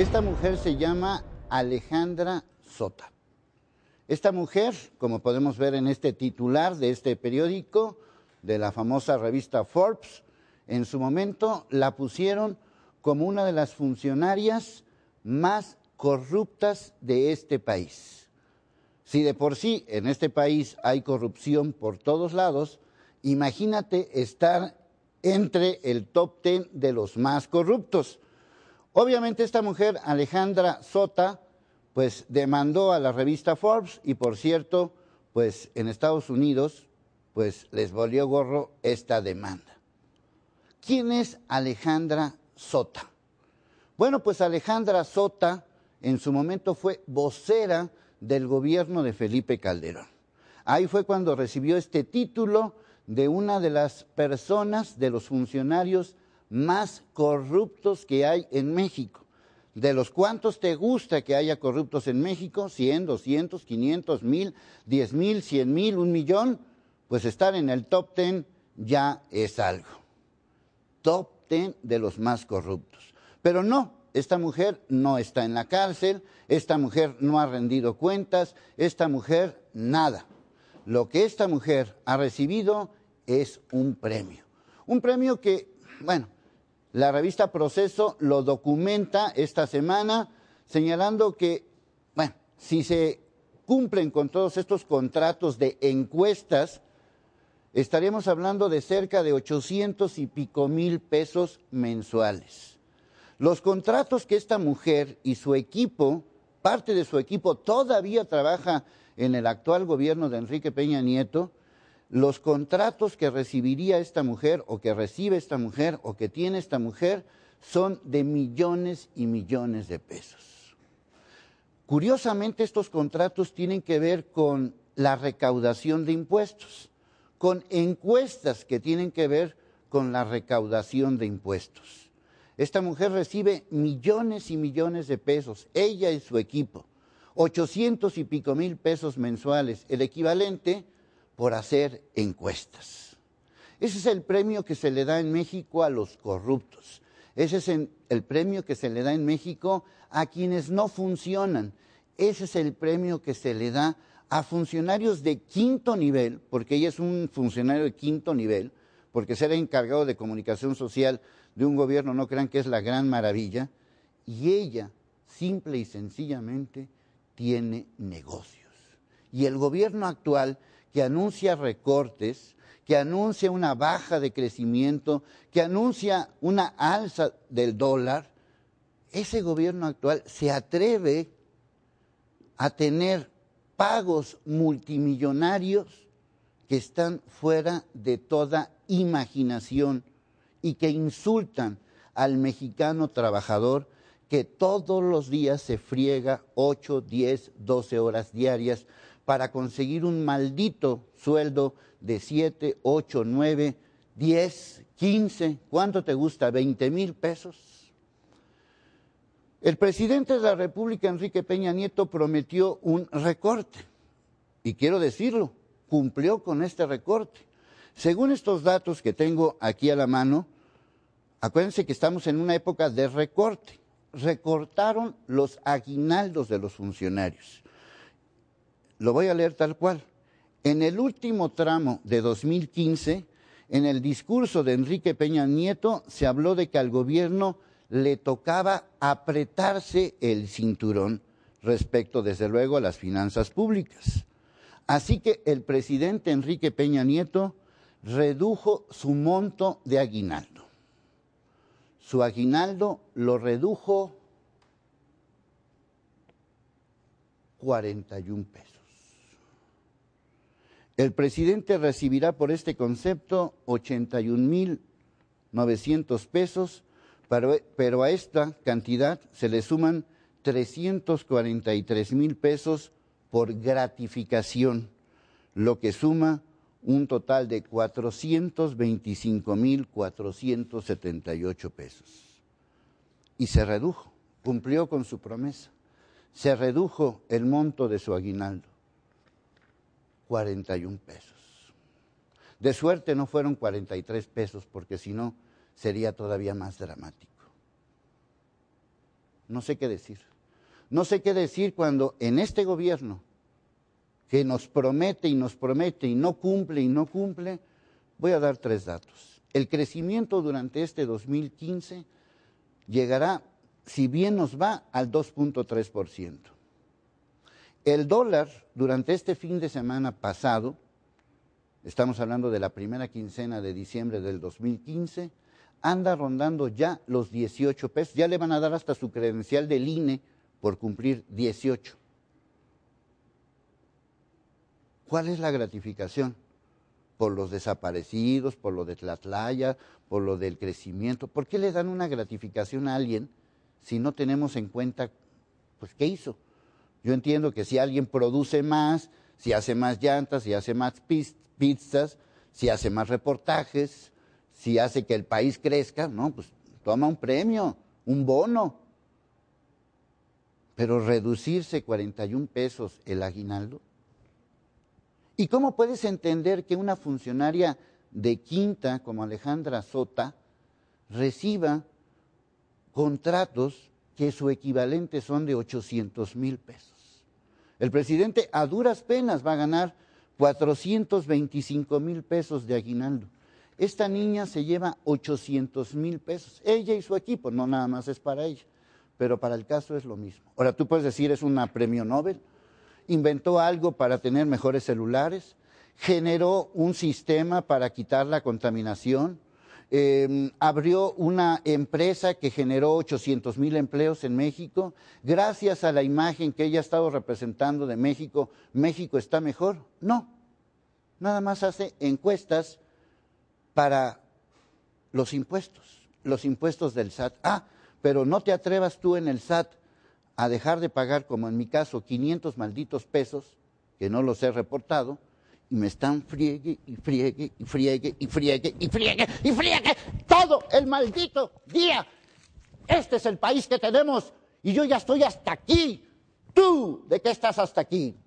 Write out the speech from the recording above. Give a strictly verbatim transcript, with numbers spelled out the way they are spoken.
Esta mujer se llama Alejandra Sota. Esta mujer, como podemos ver en este titular de este periódico, de la famosa revista Forbes, en su momento la pusieron como una de las funcionarias más corruptas de este país. Si de por sí en este país hay corrupción por todos lados, imagínate estar entre el top ten de los más corruptos. Obviamente esta mujer, Alejandra Sota, pues demandó a la revista Forbes y, por cierto, pues en Estados Unidos, pues les valió gorro esta demanda. ¿Quién es Alejandra Sota? Bueno, pues Alejandra Sota en su momento fue vocera del gobierno de Felipe Calderón. Ahí fue cuando recibió este título de una de las personas, de los funcionarios más corruptos que hay en México. ¿De los cuántos te gusta que haya corruptos en México? ¿cien, doscientos, quinientos, mil, diez mil, cien mil, un millón? Pues estar en el top ten ya es algo. Top ten de los más corruptos. Pero no, esta mujer no está en la cárcel, esta mujer no ha rendido cuentas, esta mujer nada. Lo que esta mujer ha recibido es un premio. Un premio que, bueno, la revista Proceso lo documenta esta semana, señalando que, bueno, si se cumplen con todos estos contratos de encuestas, estaríamos hablando de cerca de ochocientos y pico mil pesos mensuales. Los contratos que esta mujer y su equipo, parte de su equipo, todavía trabaja en el actual gobierno de Enrique Peña Nieto, los contratos que recibiría esta mujer o que recibe esta mujer o que tiene esta mujer son de millones y millones de pesos. Curiosamente, estos contratos tienen que ver con la recaudación de impuestos, con encuestas que tienen que ver con la recaudación de impuestos. Esta mujer recibe millones y millones de pesos, ella y su equipo, ochocientos y pico mil pesos mensuales, el equivalente por hacer encuestas. Ese es el premio que se le da en México a los corruptos. Ese es el premio que se le da en México a quienes no funcionan. Ese es el premio que se le da a funcionarios de quinto nivel, porque ella es un funcionario de quinto nivel, porque ser encargado de comunicación social de un gobierno no crean que es la gran maravilla, y ella simple y sencillamente tiene negocios. Y el gobierno actual, que anuncia recortes, que anuncia una baja de crecimiento, que anuncia una alza del dólar, ese gobierno actual se atreve a tener pagos multimillonarios que están fuera de toda imaginación y que insultan al mexicano trabajador que todos los días se friega ocho, diez, doce horas diarias para conseguir un maldito sueldo de siete, ocho, nueve, diez, quince, ¿cuánto te gusta? ¿veinte mil pesos? El presidente de la República, Enrique Peña Nieto, prometió un recorte, y quiero decirlo, cumplió con este recorte. Según estos datos que tengo aquí a la mano, acuérdense que estamos en una época de recorte. Recortaron los aguinaldos de los funcionarios. Lo voy a leer tal cual. En el último tramo de dos mil quince, en el discurso de Enrique Peña Nieto, se habló de que al gobierno le tocaba apretarse el cinturón respecto, desde luego, a las finanzas públicas. Así que el presidente Enrique Peña Nieto redujo su monto de aguinaldo. Su aguinaldo lo redujo cuarenta y un pesos. El presidente recibirá por este concepto ochenta y un mil novecientos pesos, pero, pero a esta cantidad se le suman trescientos cuarenta y tres mil pesos por gratificación, lo que suma un total de cuatrocientos veinticinco mil cuatrocientos setenta y ocho pesos. Y se redujo, cumplió con su promesa. Se redujo el monto de su aguinaldo, cuarenta y un pesos. De suerte no fueron cuarenta y tres pesos, porque si no sería todavía más dramático. no sé qué decir. No sé qué decir cuando en este gobierno que nos promete y nos promete y no cumple y no cumple, voy a dar tres datos. El crecimiento durante este dos mil quince llegará, si bien nos va, al dos punto tres por ciento. El dólar durante este fin de semana pasado, estamos hablando de la primera quincena de diciembre del dos mil quince, anda rondando ya los dieciocho pesos. Ya le van a dar hasta su credencial del I N E por cumplir dieciocho. ¿Cuál es la gratificación? Por los desaparecidos, por lo de Tlatlaya, por lo del crecimiento. ¿Por qué le dan una gratificación a alguien si no tenemos en cuenta, pues, qué hizo? Yo entiendo que si alguien produce más, si hace más llantas, si hace más pizzas, si hace más reportajes, si hace que el país crezca, no, pues toma un premio, un bono. Pero reducirse cuarenta y un pesos el aguinaldo. ¿Y cómo puedes entender que una funcionaria de quinta como Alejandra Sota reciba contratos que su equivalente son de ochocientos mil pesos? El presidente a duras penas va a ganar cuatrocientos veinticinco mil pesos de aguinaldo. Esta niña se lleva ochocientos mil pesos, ella y su equipo, no nada más es para ella, pero para el caso es lo mismo. Ahora tú puedes decir, es una premio Nobel, inventó algo para tener mejores celulares, generó un sistema para quitar la contaminación, eh, abrió una empresa que generó ochocientos mil empleos en México. Gracias a la imagen que ella ha estado representando de México, ¿México está mejor? No, nada más hace encuestas para los impuestos, los impuestos del S A T. Ah, pero no te atrevas tú en el S A T a dejar de pagar, como en mi caso, quinientos malditos pesos, que no los he reportado, y me están friegue y friegue y friegue y friegue y friegue y friegue todo el maldito día. Este es el país que tenemos y yo ya estoy hasta aquí. ¿Tú de qué estás hasta aquí?